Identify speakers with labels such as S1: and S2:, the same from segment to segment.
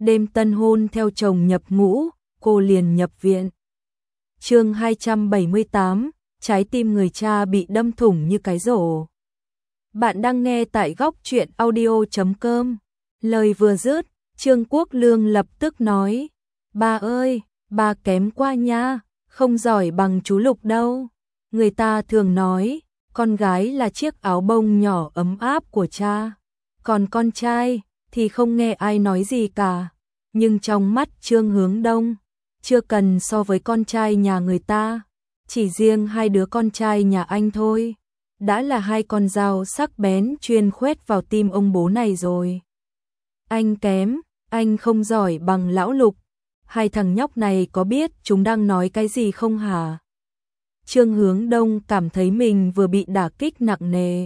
S1: đêm tân hôn theo chồng nhập ngũ, cô liền nhập viện. Chương 278, trái tim người cha bị đâm thủng như cái rổ. Bạn đang nghe tại góc truyện audio.com. Lời vừa dứt, Trương Quốc Lương lập tức nói: "Ba ơi, ba kém quá nha, không giỏi bằng chú Lục đâu. Người ta thường nói, con gái là chiếc áo bông nhỏ ấm áp của cha, còn con trai thì không nghe ai nói gì cả. Nhưng trong mắt Trương Hướng Đông, chưa cần so với con trai nhà người ta, chỉ riêng hai đứa con trai nhà anh thôi, đã là hai con dao sắc bén chuyên khoét vào tim ông bố này rồi. Anh kém, anh không giỏi bằng lão Lục. Hai thằng nhóc này có biết chúng đang nói cái gì không hả?" Trương Hướng Đông cảm thấy mình vừa bị đả kích nặng nề.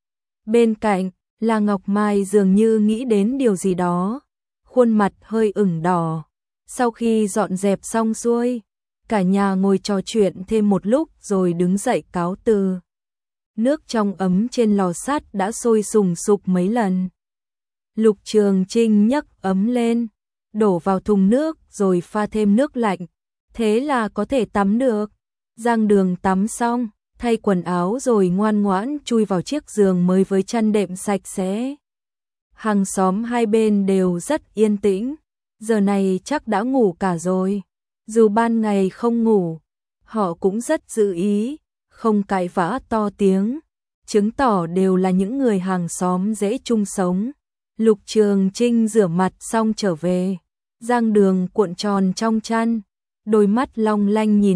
S1: Bên cạnh là Ngọc Mai dường như nghĩ đến điều gì đó, khuôn mặt hơi ửng đỏ. Sau khi dọn dẹp xong xuôi, cả nhà ngồi trò chuyện thêm một lúc rồi đứng dậy cáo từ. Nước trong ấm trên lò sắt đã sôi sùng sục mấy lần. Lục Trường Trinh nhấc ấm lên, đổ vào thùng nước rồi pha thêm nước lạnh, thế là có thể tắm được. Giang Đường tắm xong, thay quần áo rồi ngoan ngoãn chui vào chiếc giường mới với chăn đệm sạch sẽ. Hàng xóm hai bên đều rất yên tĩnh, giờ này chắc đã ngủ cả rồi. Dù ban ngày không ngủ, họ cũng rất giữ ý, không cãi vã to tiếng, chứng tỏ đều là những người hàng xóm dễ chung sống. Lục Trường Trinh rửa mặt xong trở về, Giang Đường cuộn tròn trong chăn, đôi mắt long lanh nhìn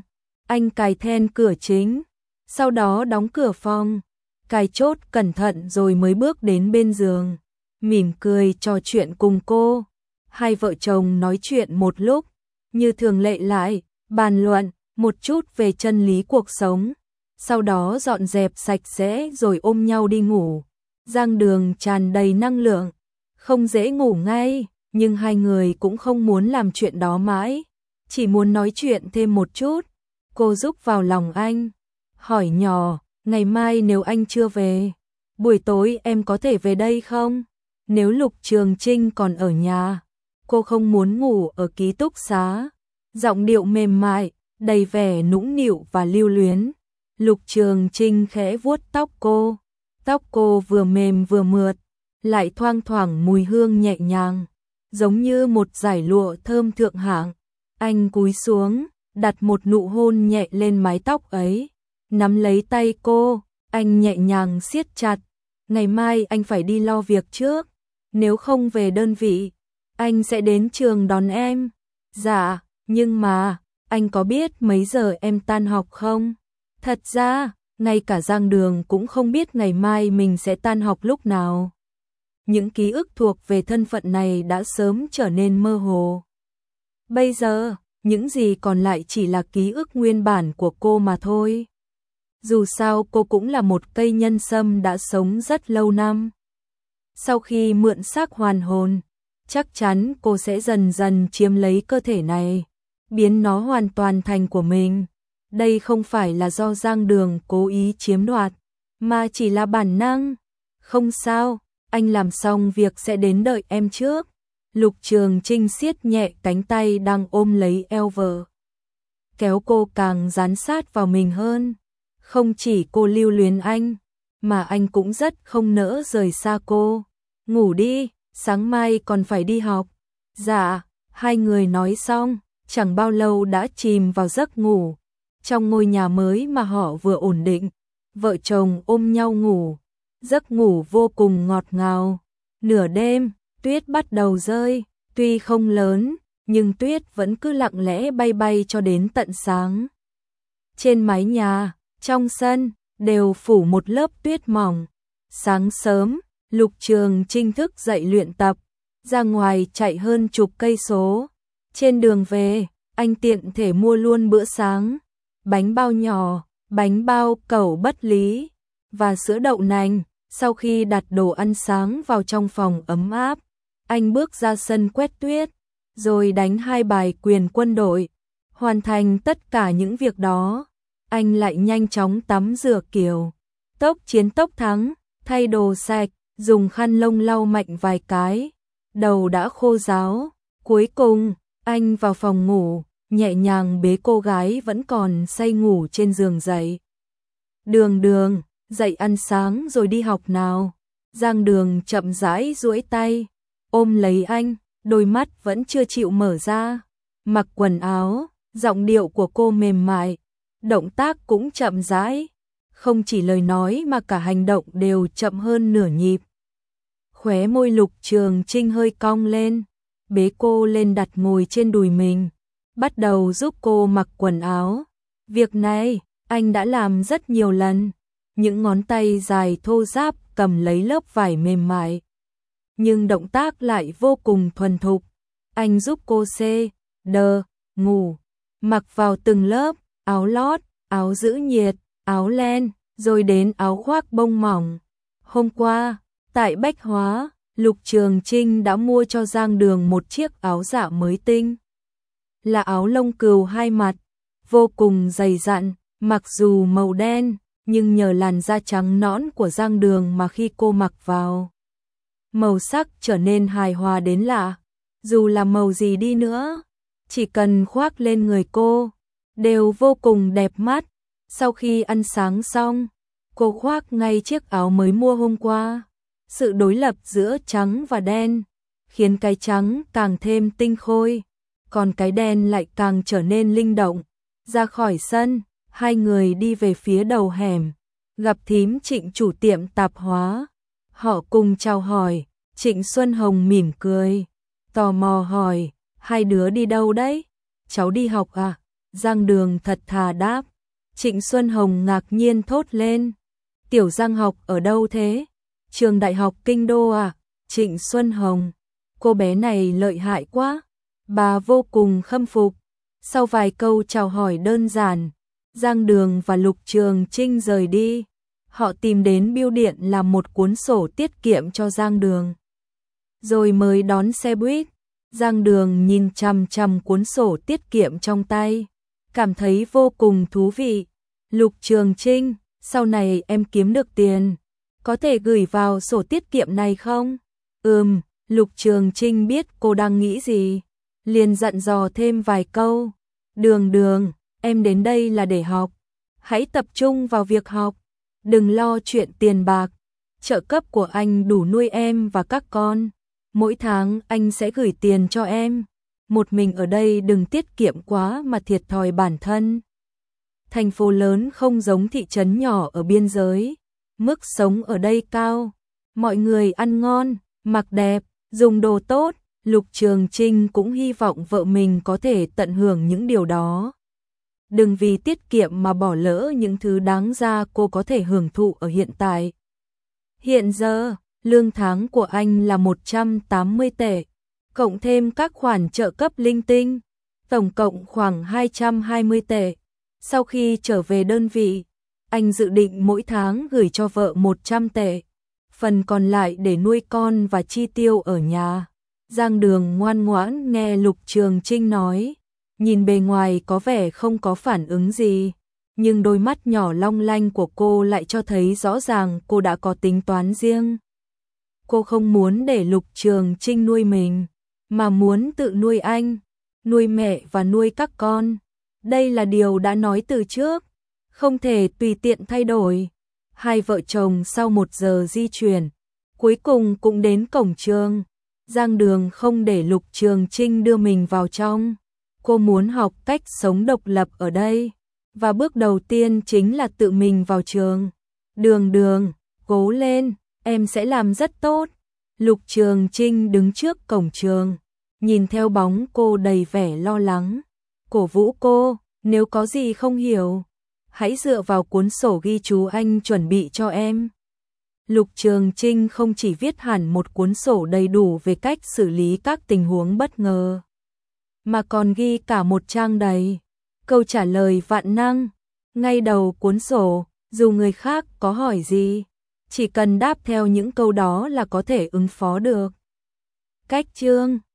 S1: anh cài then cửa chính, sau đó đóng cửa phòng, cài chốt cẩn thận rồi mới bước đến bên giường, mỉm cười trò chuyện cùng cô. Hai vợ chồng nói chuyện một lúc, như thường lệ lại, bàn luận một chút về chân lý cuộc sống, sau đó dọn dẹp sạch sẽ rồi ôm nhau đi ngủ. Giang Đường tràn đầy năng lượng, không dễ ngủ ngay, nhưng hai người cũng không muốn làm chuyện đó mãi, chỉ muốn nói chuyện thêm một chút. Cô rúc vào lòng anh, hỏi nhỏ: "Ngày mai nếu anh chưa về, buổi tối em có thể về đây không?" Nếu Lục Trường Trinh còn ở nhà, cô không muốn ngủ ở ký túc xá. Giọng điệu mềm mại, đầy vẻ nũng nịu và lưu luyến. Lục Trường Trinh khẽ vuốt tóc cô vừa mềm vừa mượt, lại thoang thoảng mùi hương nhẹ nhàng, giống như một dải lụa thơm thượng hạng. Anh cúi xuống, đặt một nụ hôn nhẹ lên mái tóc ấy, nắm lấy tay cô, anh nhẹ nhàng siết chặt. "Ngày mai anh phải đi lo việc trước, nếu không về đơn vị, anh sẽ đến trường đón em." "Dạ, nhưng mà, anh có biết mấy giờ em tan học không?" Thật ra, ngay cả Giang Đường cũng không biết ngày mai mình sẽ tan học lúc nào. Những ký ức thuộc về thân phận này đã sớm trở nên mơ hồ. Bây giờ, những gì còn lại chỉ là ký ức nguyên bản của cô mà thôi. Dù sao cô cũng là một cây nhân sâm đã sống rất lâu năm. Sau khi mượn xác hoàn hồn, chắc chắn cô sẽ dần dần chiếm lấy cơ thể này, biến nó hoàn toàn thành của mình. Đây không phải là do Giang Đường cố ý chiếm đoạt, mà chỉ là bản năng. "Không sao, anh làm xong việc sẽ đến đợi em trước." Lục Trường Trinh siết nhẹ cánh tay đang ôm lấy eo vợ, kéo cô càng dán sát vào mình hơn. Không chỉ cô lưu luyến anh, mà anh cũng rất không nỡ rời xa cô. "Ngủ đi, sáng mai còn phải đi học." "Dạ." Hai người nói xong, chẳng bao lâu đã chìm vào giấc ngủ. Trong ngôi nhà mới mà họ vừa ổn định, vợ chồng ôm nhau ngủ, giấc ngủ vô cùng ngọt ngào. Nửa đêm, tuyết bắt đầu rơi, tuy không lớn, nhưng tuyết vẫn cứ lặng lẽ bay bay cho đến tận sáng. Trên mái nhà, trong sân, đều phủ một lớp tuyết mỏng. Sáng sớm, Lục Trường Trinh thức dậy luyện tập, ra ngoài chạy hơn chục cây số. Trên đường về, anh tiện thể mua luôn bữa sáng, bánh bao nhỏ, bánh bao cẩu bất lý và sữa đậu nành. Sau khi đặt đồ ăn sáng vào trong phòng ấm áp, anh bước ra sân quét tuyết, rồi đánh 2 bài quyền quân đội. Hoàn thành tất cả những việc đó, anh lại nhanh chóng tắm rửa kiểu tốc chiến tốc thắng, thay đồ sạch, dùng khăn lông lau mạnh vài cái, đầu đã khô ráo. Cuối cùng, anh vào phòng ngủ, nhẹ nhàng bế cô gái vẫn còn say ngủ trên giường dậy. Đường Đường, dậy ăn sáng rồi đi học nào. Giang Đường chậm rãi duỗi tay, ôm lấy anh, đôi mắt vẫn chưa chịu mở ra. Mặc quần áo, giọng điệu của cô mềm mại, động tác cũng chậm rãi. Không chỉ lời nói mà cả hành động đều chậm hơn nửa nhịp. Khóe môi Lục Trường Trinh hơi cong lên, bế cô lên đặt ngồi trên đùi mình, bắt đầu giúp cô mặc quần áo. Việc này, anh đã làm rất nhiều lần. Những ngón tay dài thô ráp cầm lấy lớp vải mềm mại, nhưng động tác lại vô cùng thuần thục. Anh giúp cô ngủ, mặc vào từng lớp, áo lót, áo giữ nhiệt, áo len, rồi đến áo khoác bông mỏng. Hôm qua, tại Bách Hóa, Lục Trường Trinh đã mua cho Giang Đường một chiếc áo dạ mới tinh. Là áo lông cừu hai mặt, vô cùng dày dặn, mặc dù màu đen, nhưng nhờ làn da trắng nõn của Giang Đường mà khi cô mặc vào, màu sắc trở nên hài hòa đến lạ. Dù là màu gì đi nữa, chỉ cần khoác lên người cô, đều vô cùng đẹp mắt. Sau khi ăn sáng xong, cô khoác ngay chiếc áo mới mua hôm qua. Sự đối lập giữa trắng và đen khiến cái trắng càng thêm tinh khôi, còn cái đen lại càng trở nên linh động. Ra khỏi sân, hai người đi về phía đầu hẻm, gặp thím Trịnh chủ tiệm tạp hóa. Họ cùng chào hỏi, Trịnh Xuân Hồng mỉm cười, tò mò hỏi, hai đứa đi đâu đấy? Cháu đi học à? Giang Đường thật thà đáp. Trịnh Xuân Hồng ngạc nhiên thốt lên, Tiểu Giang học ở đâu thế? Trường Đại học Kinh Đô à? Trịnh Xuân Hồng, cô bé này lợi hại quá. Bà vô cùng khâm phục. Sau vài câu chào hỏi đơn giản, Giang Đường và Lục Trường Trinh rời đi. Họ tìm đến bưu điện làm một cuốn sổ tiết kiệm cho Giang Đường, rồi mới đón xe buýt. Giang Đường nhìn chằm chằm cuốn sổ tiết kiệm trong tay, cảm thấy vô cùng thú vị. Lục Trường Trinh, sau này em kiếm được tiền, có thể gửi vào sổ tiết kiệm này không? Lục Trường Trinh biết cô đang nghĩ gì, liền dặn dò thêm vài câu. Đường Đường, em đến đây là để học, hãy tập trung vào việc học, đừng lo chuyện tiền bạc. Trợ cấp của anh đủ nuôi em và các con, mỗi tháng anh sẽ gửi tiền cho em. Một mình ở đây đừng tiết kiệm quá mà thiệt thòi bản thân. Thành phố lớn không giống thị trấn nhỏ ở biên giới, mức sống ở đây cao, mọi người ăn ngon, mặc đẹp, dùng đồ tốt. Lục Trường Trinh cũng hy vọng vợ mình có thể tận hưởng những điều đó. Đừng vì tiết kiệm mà bỏ lỡ những thứ đáng ra cô có thể hưởng thụ ở hiện tại. Hiện giờ, lương tháng của anh là 180 tệ, cộng thêm các khoản trợ cấp linh tinh, tổng cộng khoảng 220 tệ. Sau khi trở về đơn vị, anh dự định mỗi tháng gửi cho vợ 100 tệ, phần còn lại để nuôi con và chi tiêu ở nhà. Giang Đường ngoan ngoãn nghe Lục Trường Trinh nói, nhìn bề ngoài có vẻ không có phản ứng gì, nhưng đôi mắt nhỏ long lanh của cô lại cho thấy rõ ràng cô đã có tính toán riêng. Cô không muốn để Lục Trường Trinh nuôi mình, mà muốn tự nuôi anh, nuôi mẹ và nuôi các con. Đây là điều đã nói từ trước, không thể tùy tiện thay đổi. Hai vợ chồng sau 1 giờ di chuyển, cuối cùng cũng đến cổng trường. Giang Đường không để Lục Trường Trinh đưa mình vào trong. Cô muốn học cách sống độc lập ở đây, và bước đầu tiên chính là tự mình vào trường. Đường Đường, cố lên, em sẽ làm rất tốt. Lục Trường Trinh đứng trước cổng trường, nhìn theo bóng cô đầy vẻ lo lắng, cổ vũ cô, nếu có gì không hiểu, hãy dựa vào cuốn sổ ghi chú anh chuẩn bị cho em. Lục Trường Trinh không chỉ viết hẳn một cuốn sổ đầy đủ về cách xử lý các tình huống bất ngờ, mà còn ghi cả một trang đầy câu trả lời vạn năng. Ngay đầu cuốn sổ, dù người khác có hỏi gì, chỉ cần đáp theo những câu đó là có thể ứng phó được. Cách chương